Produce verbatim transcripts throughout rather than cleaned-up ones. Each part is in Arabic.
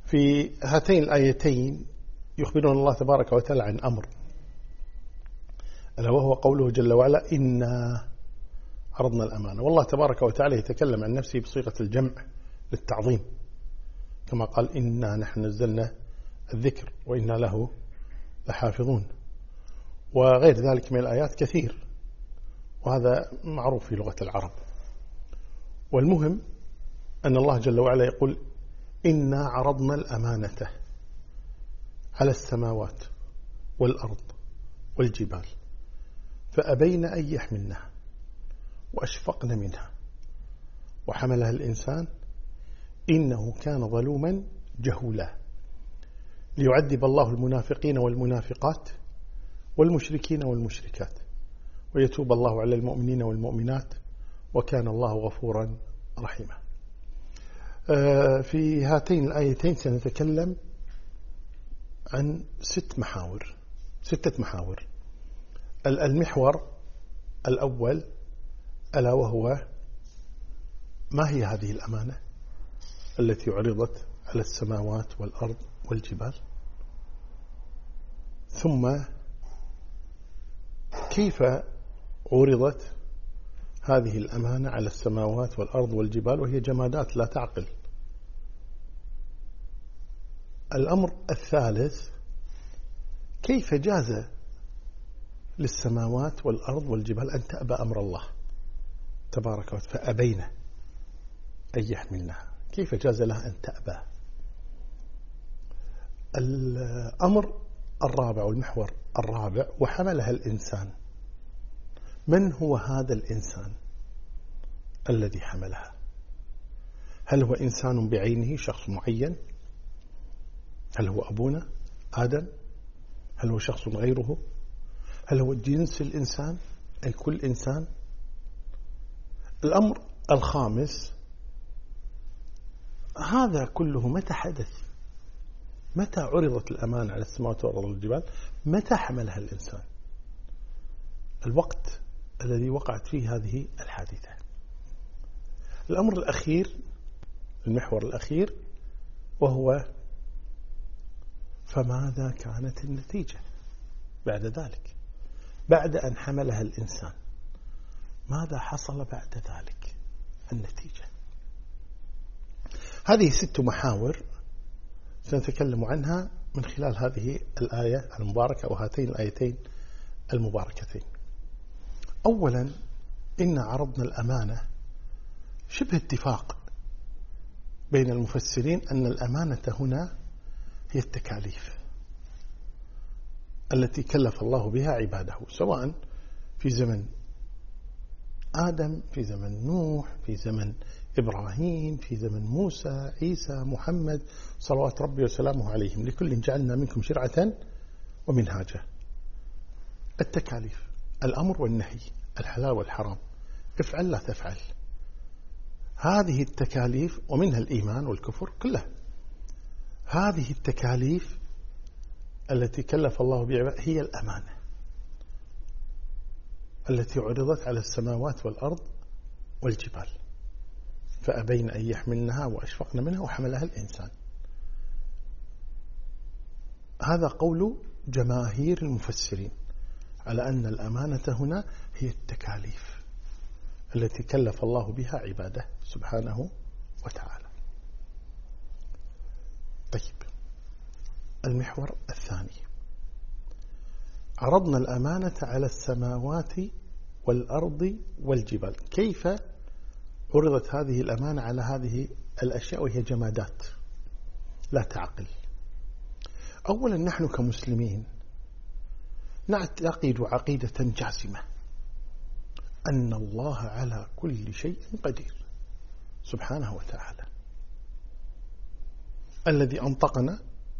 في هاتين الآيتين يخبرنا الله تبارك وتعالى عن أمر، ألا وهو قوله جل وعلا إنا عرضنا الأمانة. والله تبارك وتعالى يتكلم عن نفسه بصيغة الجمع للتعظيم، كما قال إنا نحن نزلنا الذكر وإنا له لحافظون، وغير ذلك من الآيات كثير، وهذا معروف في لغة العرب. والمهم أن الله جل وعلا يقول إنا عرضنا الأمانة على السماوات والأرض والجبال فأبين أن يحملنها وأشفقن منها وحملها الإنسان إنه كان ظلوما جهولا، ليعذب الله المنافقين والمنافقات والمشركين والمشركات ويتوب الله على المؤمنين والمؤمنات وكان الله غفورا رحيما. في هاتين الآيتين سنتكلم عن ست محاور ستة محاور. المحور الأول ألا وهو ما هي هذه الأمانة التي عرضت على السماوات والأرض والجبال، ثم كيف عرضت هذه الأمانة على السماوات والأرض والجبال وهي جمادات لا تعقل. الأمر الثالث كيف جاز للسماوات والأرض والجبال أن تأبى أمر الله تبارك وتعالى فأبين أن يحملنها، كيف جاز لها أن تأبى. الأمر الرابع والمحور الرابع وحملها الإنسان، من هو هذا الإنسان الذي حملها؟ هل هو إنسان بعينه شخص معين؟ هل هو أبونا آدم؟ هل هو شخص غيره؟ هل هو جنس الإنسان أي كل إنسان؟ الأمر الخامس هذا كله متى حدث؟ متى عرضت الأمانة على السماوات والأرض والجبال؟ متى حملها الإنسان؟ الوقت الذي وقعت فيه هذه الحادثة. الأمر الأخير المحور الأخير وهو فماذا كانت النتيجة بعد ذلك؟ بعد أن حملها الإنسان ماذا حصل بعد ذلك؟ النتيجة. هذه ست محاور سنتكلم عنها من خلال هذه الآية المباركة وهاتين الآيتين المباركتين. أولا إن عرضنا الأمانة شبه اتفاق بين المفسرين أن الأمانة هنا هي التكاليف التي كلف الله بها عباده، سواء في زمن آدم، في زمن نوح، في زمن إبراهيم، في زمن موسى، عيسى، محمد صلوات ربي وسلامه عليهم، لكل جعلنا منكم شرعة ومنهاجا. التكاليف الأمر والنهي، الحلال والحرام، افعل لا تفعل، هذه التكاليف ومنها الإيمان والكفر كلها. هذه التكاليف التي كلف الله بها هي الأمانة التي عرضت على السماوات والأرض والجبال فأبين أن يحملنها وأشفقن منها وحملها الإنسان. هذا قول جماهير المفسرين على أن الأمانة هنا هي التكاليف التي كلف الله بها عباده سبحانه وتعالى. طيب، المحور الثاني عرضنا الأمانة على السماوات والأرض والجبال. كيف عرضت هذه الأمانة على هذه الأشياء وهي جمادات لا تعقل؟ أولا نحن كمسلمين نعتقد عقيدة جازمة أن الله على كل شيء قدير سبحانه وتعالى، الذي أنطقنا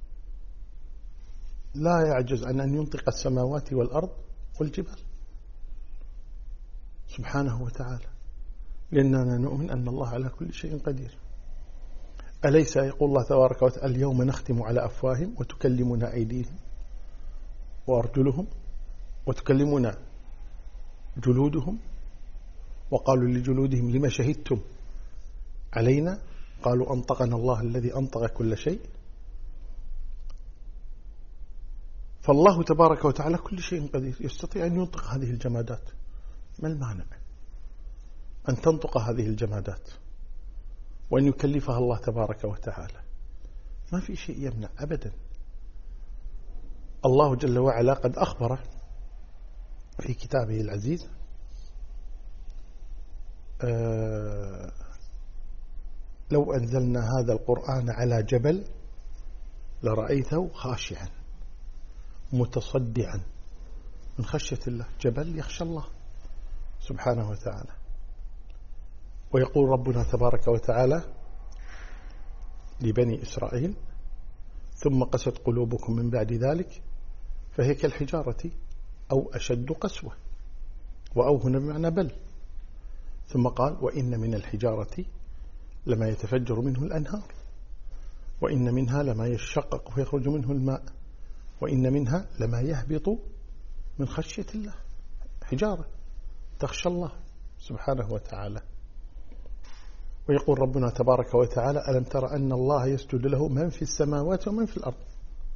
لا يعجز عن أن ينطق السماوات والأرض والجبال سبحانه وتعالى، لأننا نؤمن أن الله على كل شيء قدير. أليس يقول الله تبارك وتعالى اليوم نختم على أفواههم وتكلمنا أيديهم وأرجلهم وتكلمنا جلودهم وقالوا لجلودهم لما شهدتم علينا قالوا أنطقنا الله الذي أنطق كل شيء فالله تبارك وتعالى كل شيء قدير، يستطيع أن ينطق هذه الجمادات. ما المانع أن تنطق هذه الجمادات وأن يكلفها الله تبارك وتعالى؟ ما في شيء يمنع أبدا. الله جل وعلا قد أخبر في كتابه العزيز آه لو أنزلنا هذا القرآن على جبل لرأيته خاشعا متصدعا من خشية الله. جبل يخشى الله سبحانه وتعالى. ويقول ربنا تبارك وتعالى لبني إسرائيل: ثم قست قلوبكم من بعد ذلك فهي كالحجارة أو أشد قسوة. وأو هنا بمعنى بل. ثم قال: وإن من الحجارة لما يتفجر منه الأنهار، وإن منها لما يشقق ويخرج منه الماء، وإن منها لما يهبط من خشية الله. حجارة تخشى الله سبحانه وتعالى. ويقول ربنا تبارك وتعالى: ألم تر أن الله يسجد له من في السماوات ومن في الأرض،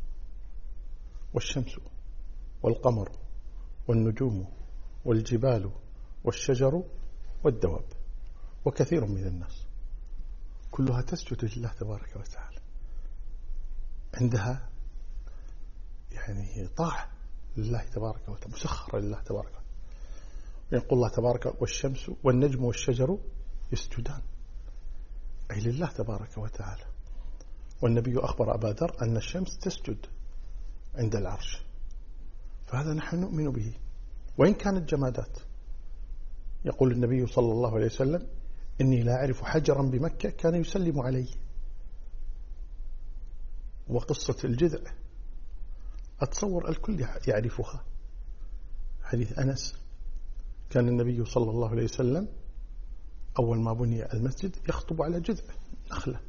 والشمس والقمر والنجوم والجبال والشجر والدواب وكثير من الناس، كلها تسجد لله تبارك وتعالى. عندها يعني طاعة لله تبارك وتعالى، مسخرة لله تبارك وتعالى. يقول الله تبارك: والشمس والنجم والشجر يسجدان، أي لله تبارك وتعالى. والنبي أخبر أبا ذر أن الشمس تسجد عند العرش، فهذا نحن نؤمن به وإن كانت جمادات. يقول النبي صلى الله عليه وسلم: إني لا أعرف حجرا بمكة كان يسلم عليه. وقصة الجذع أتصور الكل يعرفها. حديث أنس: كان النبي صلى الله عليه وسلم أول ما بني المسجد يخطب على جذع نخلة،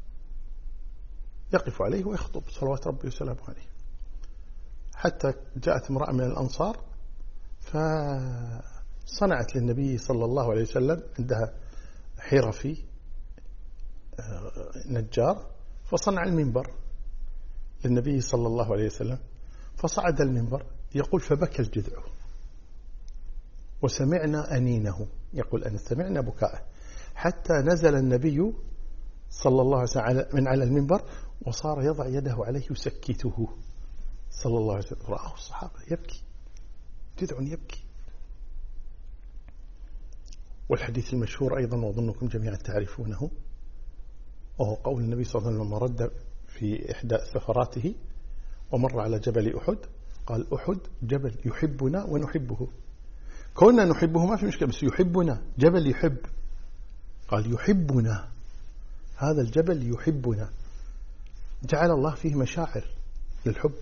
يقف عليه ويخطب صلوات ربي وسلامه عليه، حتى جاءت امرأة من الأنصار فصنعت للنبي صلى الله عليه وسلم، عندها حرفي نجار، فصنع المنبر للنبي صلى الله عليه وسلم، فصعد المنبر. يقول: فبكى الجذع وسمعنا أنينه. يقول: أنا سمعنا بكاءه، حتى نزل النبي صلى الله عليه وسلم من على المنبر وصار يضع يده عليه يسكته صلى الله عليه وسلم. رآه الصحابة يبكي، جذع يبكي. والحديث المشهور أيضا وأظنكم جميعا تعرفونه، وهو قول النبي صلى الله عليه وسلم: رد في إحدى سفراته ومر على جبل أحد، قال: أحد جبل يحبنا ونحبه. كنا نحبه ما في مشكلة، بس يحبنا، جبل يحب. قال: يحبنا، هذا الجبل يحبنا. جعل الله فيه مشاعر للحب.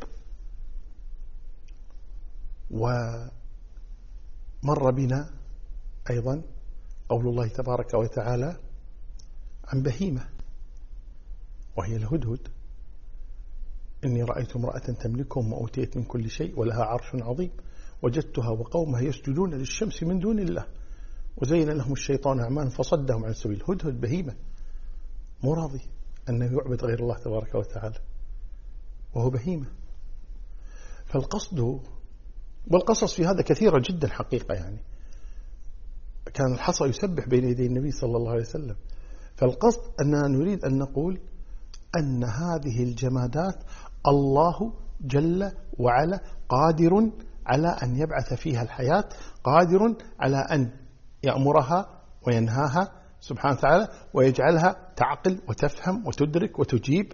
ومر بنا أيضا قول الله تبارك وتعالى عن بهيمة وهي الهدهد: إني رأيت امرأة تملكهم وأوتيت من كل شيء ولها عرش عظيم وجدتها وقومها يسجدون للشمس من دون الله وزين لهم الشيطان أعمالهم فصدهم عن السبيل. هدهد بهيمة، مو راضي أنه يعبد غير الله تبارك وتعالى وهو بهيمة. فالقصد والقصص في هذا كثيرة جدا حقيقة. يعني كان الحصى يسبح بين يدي النبي صلى الله عليه وسلم. فالقصد أننا نريد أن نقول أن هذه الجمادات الله جل وعلا قادر على أن يبعث فيها الحياة، قادر على أن يأمرها وينهاها سبحانه وتعالى، ويجعلها تعقل وتفهم وتدرك وتجيب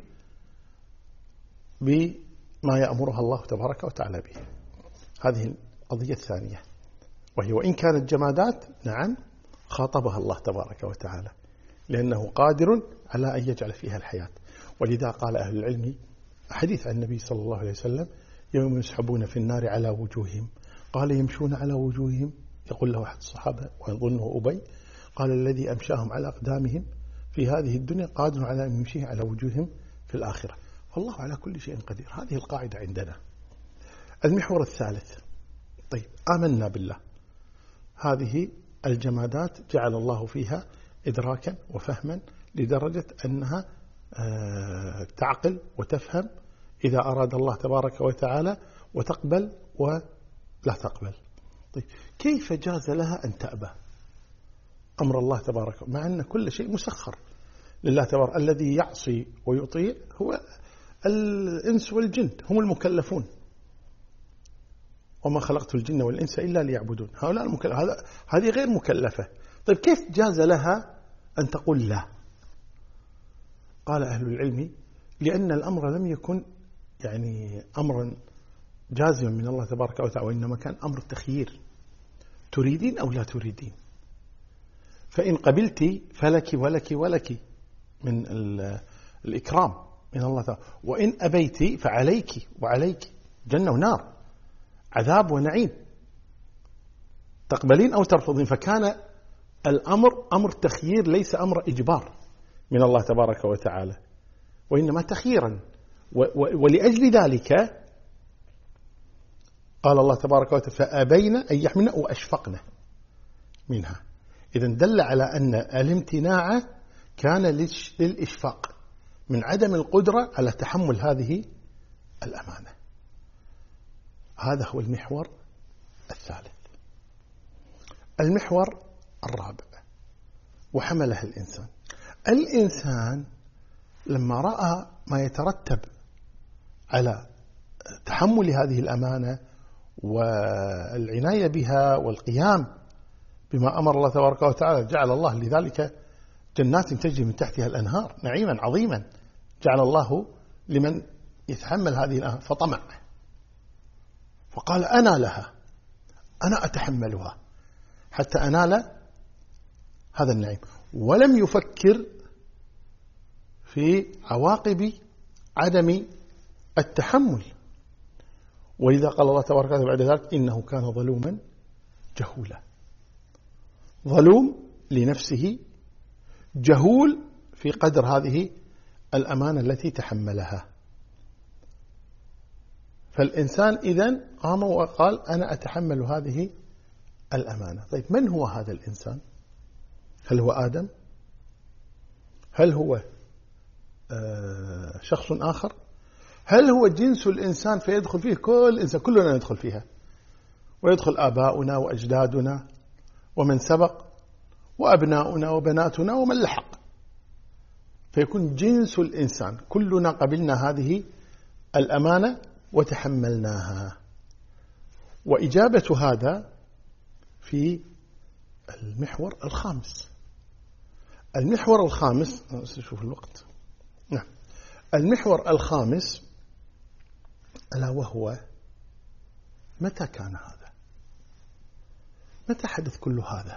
بما يأمرها الله تبارك وتعالى به. هذه القضية الثانية، وهي وإن كانت جمادات، نعم خاطبها الله تبارك وتعالى لأنه قادر على أن يجعل فيها الحياة. ولذا قال أهل العلم حديث عن النبي صلى الله عليه وسلم: يوم يسحبون في النار على وجوههم، قال: يمشون على وجوههم؟ يقول له أحد الصحابة ويظنه أبي، قال: الذي أمشاهم على أقدامهم في هذه الدنيا قادر على أن يمشيه على وجوههم في الآخرة. فالله على كل شيء قدير. هذه القاعدة عندنا. المحور الثالث: طيب، آمنا بالله. هذه الجمادات جعل الله فيها إدراكا وفهما لدرجة أنها تعقل وتفهم إذا أراد الله تبارك وتعالى، وتقبل ولا تقبل. طيب كيف جاز لها أن تأبى أمر الله تبارك، مع أن كل شيء مسخر لله تبارك؟ الذي يعصي ويطيع هو الإنس والجن، هم المكلفون. وما خلقت الجن والإنس إلا ليعبدون. هؤلاء المكلف، هذا هذه غير مكلفة. طيب كيف جاز لها أن تقول لا؟ قال أهل العلم لأن الأمر لم يكن يعني أمرا جازما من الله تبارك وتعالى، وإنما كان أمر تخيير، تريدين أو لا تريدين. فإن قبلت فلك ولك ولك من الإكرام من الله تعالى، وإن أبيت فعليك وعليك، جنة ونار، عذاب ونعيم، تقبلين أو ترفضين. فكان الأمر أمر تخيير، ليس أمر إجبار من الله تبارك وتعالى، وإنما تخييرا. ولأجل ذلك قال الله تبارك وتعالى فأبين أن يحملن وأشفقن منها. إذن دل على أن الامتناع كان للإشفاق من عدم القدرة على تحمل هذه الأمانة. هذا هو المحور الثالث. المحور الرابع وحملها الإنسان. الإنسان لما رأى ما يترتب على تحمل هذه الأمانة والعناية بها والقيام بما أمر الله تبارك وتعالى، جعل الله لذلك جنات تجري من تحتها الأنهار، نعيما عظيما جعل الله لمن يتحمل هذه الأمانة. فطمع، فقال أنا لها، أنا أتحملها حتى أنال هذا النعيم، ولم يفكر في عواقب عدم التحمل. ولذا قال الله تبارك وتعالى بعد ذلك إنه كان ظلوما جهولا. ظلوم لنفسه، جهول في قدر هذه الأمانة التي تحملها. فالإنسان إذن قام وقال أنا أتحمل هذه الأمانة. طيب من هو هذا الإنسان؟ هل هو آدم؟ هل هو آه شخص آخر؟ هل هو جنس الإنسان فيدخل فيه كل إنسان؟ كلنا ندخل فيها، ويدخل آباؤنا وأجدادنا ومن سبق وأبناؤنا وبناتنا ومن لحق، فيكون جنس الإنسان. كلنا قبلنا هذه الأمانة وتحملناها. وإجابة هذا في المحور الخامس. المحور الخامس، نشوف الوقت. نعم، المحور الخامس ألا وهو متى كان هذا؟ متى حدث كل هذا؟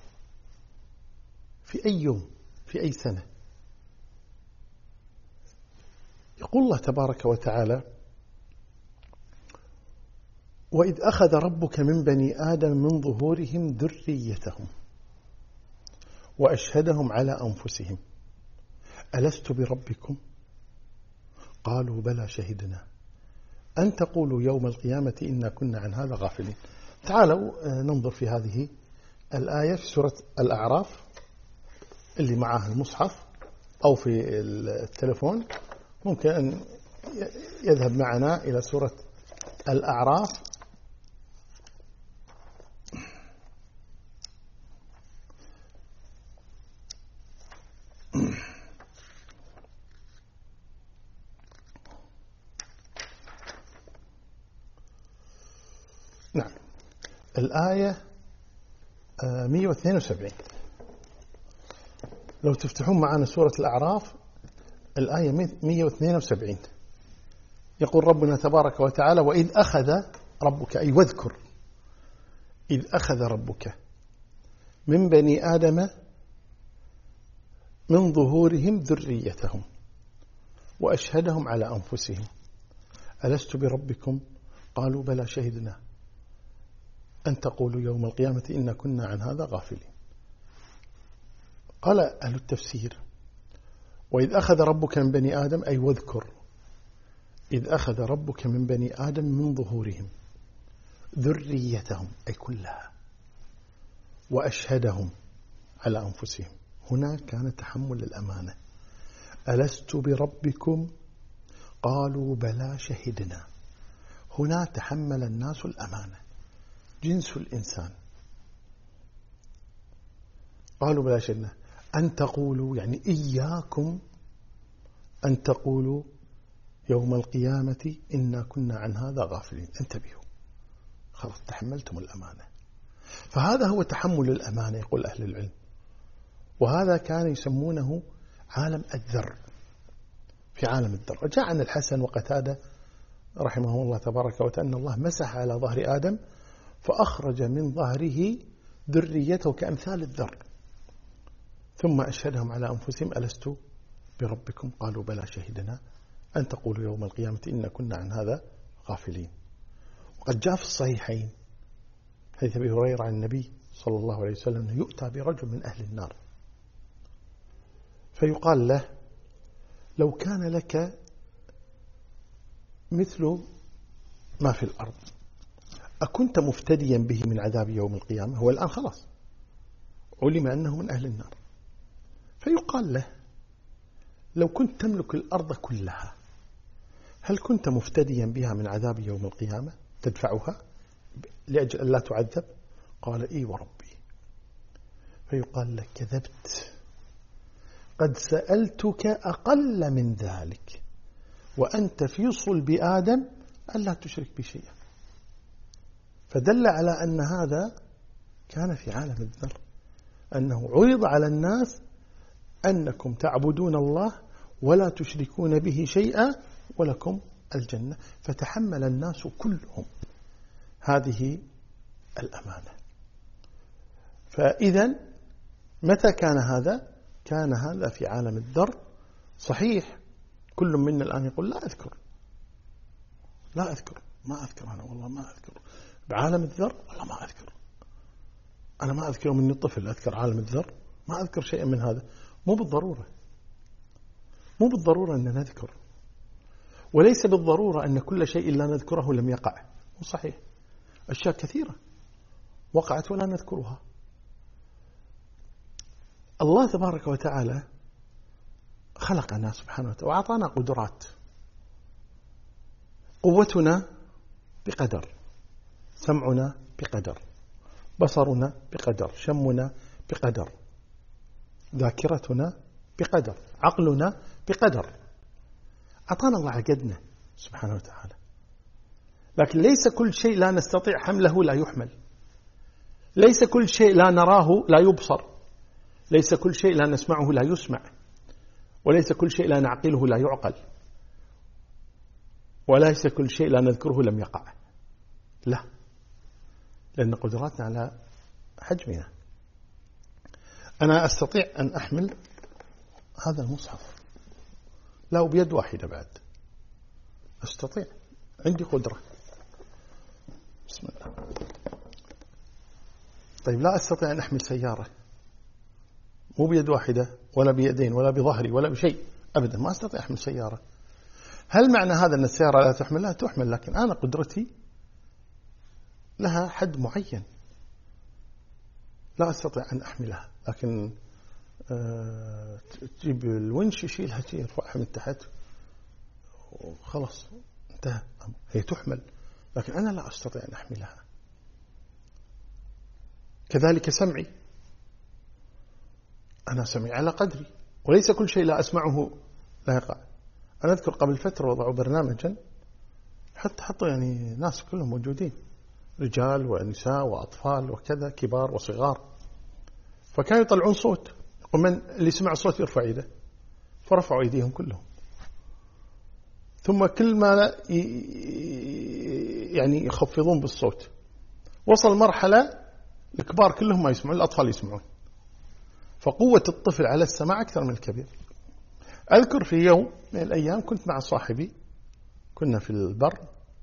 في أي يوم؟ في أي سنة؟ يقول الله تبارك وتعالى وإذ أخذ ربك من بني آدم من ظهورهم ذريتهم وأشهدهم على أنفسهم ألست بربكم قالوا بلى شهدنا أن تقولوا يوم القيامة إنا كنا عن هذا غافلين. تعالوا ننظر في هذه الآية في سورة الأعراف، اللي معاه المصحف أو في التلفون ممكن أن يذهب معنا إلى سورة الأعراف. نعم، الآية مئة واثنين وسبعين. لو تفتحون معنا سورة الأعراف الآية مئة واثنين وسبعين، يقول ربنا تبارك وتعالى وإذ أخذ ربك، أي واذكر إذ أخذ ربك من بني آدم من ظهورهم ذريتهم وأشهدهم على أنفسهم ألست بربكم قالوا بلى شهدنا أن تقولوا يوم القيامة إنا كنا عن هذا غافلين. قال أهل التفسير وإذ أخذ ربك من بني آدم أي واذكر إذ أخذ ربك من بني آدم من ظهورهم ذريتهم أي كلها وأشهدهم على أنفسهم. هنا كان تحمل الأمانة. ألست بربكم قالوا بلى شهدنا. هنا تحمل الناس الأمانة، جنس الإنسان. قالوا بلا شأن أن تقولوا، يعني إياكم أن تقولوا يوم القيامة إنا كنا عن هذا غافلين. انتبهوا، خلاص تحملتم الأمانة. فهذا هو تحمل الأمانة يقول أهل العلم، وهذا كان يسمونه عالم الذر. في عالم الذر جاء عن الحسن وقتادة رحمه الله تبارك وتعالى أن الله مسح على ظهر آدم فأخرج من ظهره ذريته كأمثال الذر، ثم أشهدهم على أنفسهم ألست بربكم؟ قالوا بلى شهدنا أن تقولوا يوم القيامة إنا كنا عن هذا غافلين. وقد جاء في الصحيحين حديث أبي هريرة عن النبي صلى الله عليه وسلم أنه يؤتى برجل من أهل النار فيقال له لو كان لك مثل ما في الأرض أكنت مفتديا به من عذاب يوم القيامة؟ هو الآن خلاص علم أنه من أهل النار، فيقال له لو كنت تملك الأرض كلها هل كنت مفتديا بها من عذاب يوم القيامة تدفعها لأجل أن لا تعذب؟ قال إي وربي. فيقال له كذبت، قد سألتك أقل من ذلك وأنت في صلب آدم ألا تشرك بشيئا. فدل على أن هذا كان في عالم الذر، أنه عرض على الناس أنكم تعبدون الله ولا تشركون به شيئا ولكم الجنة، فتحمل الناس كلهم هذه الأمانة. فإذا متى كان هذا؟ كان هذا في عالم الذر. صحيح كل منا الآن يقول لا أذكر لا أذكر ما أذكر أنا والله ما أذكر بعالم الذر، والله ما أذكر، أنا ما أذكر مني طفل أذكر عالم الذر، ما أذكر شيئا من هذا. مو بالضرورة مو بالضرورة أن نذكر، وليس بالضرورة أن كل شيء لا نذكره لم يقع. مو صحيح، أشياء كثيرة وقعت ولا نذكرها. الله تبارك وتعالى خلقنا سبحانه وتعالى وأعطانا قدرات، قوتنا بقدر، سمعنا بقدر، بصرنا بقدر، شمنا بقدر، ذاكرتنا بقدر، عقلنا بقدر. أعطانا الله عقدنا سبحانه وتعالى، لكن ليس كل شيء لا نستطيع حمله لا يحمل، ليس كل شيء لا نراه لا يبصر، ليس كل شيء لا نسمعه لا يسمع، وليس كل شيء لا نعقله لا يعقل، وليس كل شيء لا نذكره لم يقع. لا، لأن قدراتنا على حجمنا. أنا أستطيع أن أحمل هذا المصحف لا بيد واحدة، بعد أستطيع، عندي قدرة. بسم الله. طيب لا أستطيع أن أحمل سيارة، مو بيد واحدة ولا بيدين ولا بظهري ولا بشيء أبدا، ما أستطيع أحمل سيارة. هل معنى هذا أن السيارة لا تحمل؟ لا تحمل، لكن أنا قدرتي لها حد معين، لا أستطيع أن أحملها. لكن أه تجيب الونش يشيلها شيء يرفعها من تحت وخلاص انتهى، هي تحمل، لكن أنا لا أستطيع أن أحملها. كذلك سمعي، أنا سمعي على قدري، وليس كل شيء لا أسمعه لا يقع. أنا أذكر قبل فترة وضعوا برنامجا حتى حطوا يعني ناس كلهم موجودين، رجال ونساء وأطفال وكذا، كبار وصغار، فكانوا يطلعون صوت، ومن اللي سمع الصوت يرفع يده، فرفعوا أيديهم كلهم. ثم كل ما يعني يخفضون بالصوت، وصل مرحلة الكبار كلهم ما يسمعون، الأطفال يسمعون. فقوة الطفل على السماع أكثر من الكبير. أذكر في يوم من الأيام كنت مع صاحبي، كنا في البر،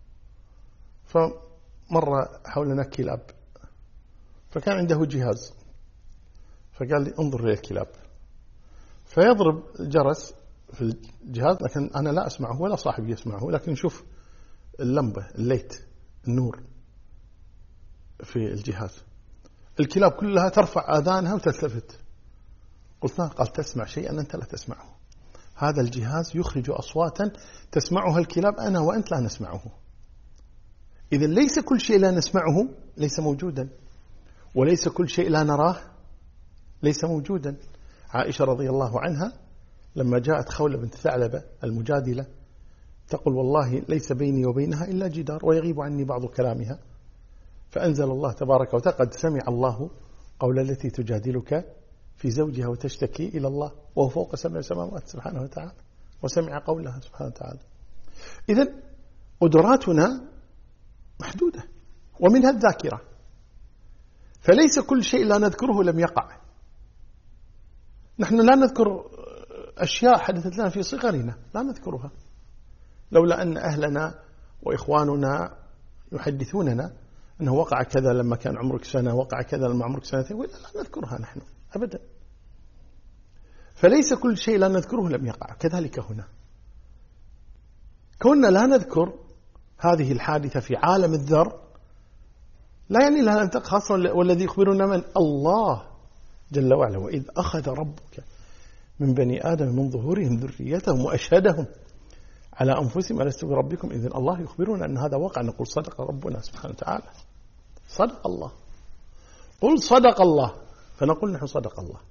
فمر حولنا كلاب، فكان عنده جهاز، فقال لي انظر للكلاب، فيضرب الجرس في الجهاز، لكن أنا لا أسمعه ولا صاحبي يسمعه، لكن نشوف اللمبة الليت النور في الجهاز. الكلاب كلها ترفع آذانها وتلتفت. قلت له، قال تسمع شيئا أنت لا تسمعه، هذا الجهاز يخرج أصواتا تسمعها الكلاب، أنا وأنت لا نسمعه. إذا ليس كل شيء لا نسمعه ليس موجودا، وليس كل شيء لا نراه ليس موجودا. عائشة رضي الله عنها لما جاءت خولة بنت ثعلبة المجادلة تقول والله ليس بيني وبينها إلا جدار ويغيب عني بعض كلامها، فأنزل الله تبارك وتعالى قد سمع الله قول التي تجادلك في زوجها وتشتكي إلى الله وهو فوق سبع سماوات سبحانه وتعالى، وسمع قولها سبحانه وتعالى. إذن قدراتنا محدودة ومنها الذاكرة، فليس كل شيء لا نذكره لم يقع. نحن لا نذكر أشياء حدثت لنا في صغرنا، لا نذكرها، لولا أن أهلنا وإخواننا يحدثوننا أنه وقع كذا لما كان عمرك سنة، وقع كذا لما عمرك سنتين، ولا لا نذكرها نحن أبدا. فليس كل شيء لا نذكره لم يقع، كذلك هنا كنا لا نذكر هذه الحادثة في عالم الذر لا يعني لها أن تقع، خاصة والذي يخبرنا من الله جل وعلا، وإذ أخذ ربك من بني آدم من ظهورهم ذريتهم وأشهدهم على أنفسهم ألست بربكم، إذن الله يخبرنا أن هذا وقع، نقول صدق ربنا سبحانه وتعالى، صدق الله، قل صدق الله، فنقول نحن صدق الله.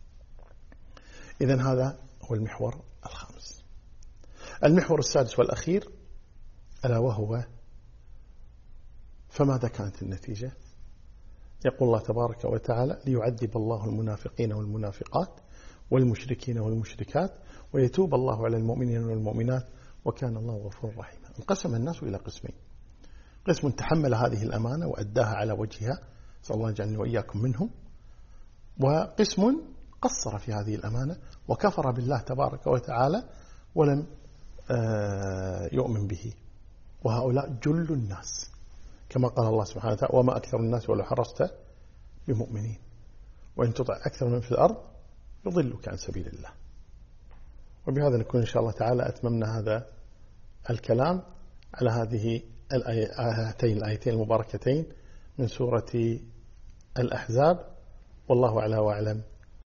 إذن هذا هو المحور الخامس. المحور السادس والأخير ألا وهو فماذا كانت النتيجة؟ يقول الله تبارك وتعالى ليعذب الله المنافقين والمنافقات والمشركين والمشركات ويتوب الله على المؤمنين والمؤمنات وكان الله غفورا رحيما. انقسم الناس إلى قسمين: قسم تحمل هذه الأمانة وأداها على وجهها، صلى الله يجعلني وإياكم منهم، وقسم قصر في هذه الأمانة وكفر بالله تبارك وتعالى ولم يؤمن به، وهؤلاء جل الناس كما قال الله سبحانه وتعالى وما أكثر الناس ولو حرصت بمؤمنين وإن تطع أكثر من في الأرض يضلك عن سبيل الله. وبهذا نكون إن شاء الله تعالى أتممنا هذا الكلام على هذه الآيتين الآيتين المباركتين من سورة الأحزاب، والله أعلى وأعلم.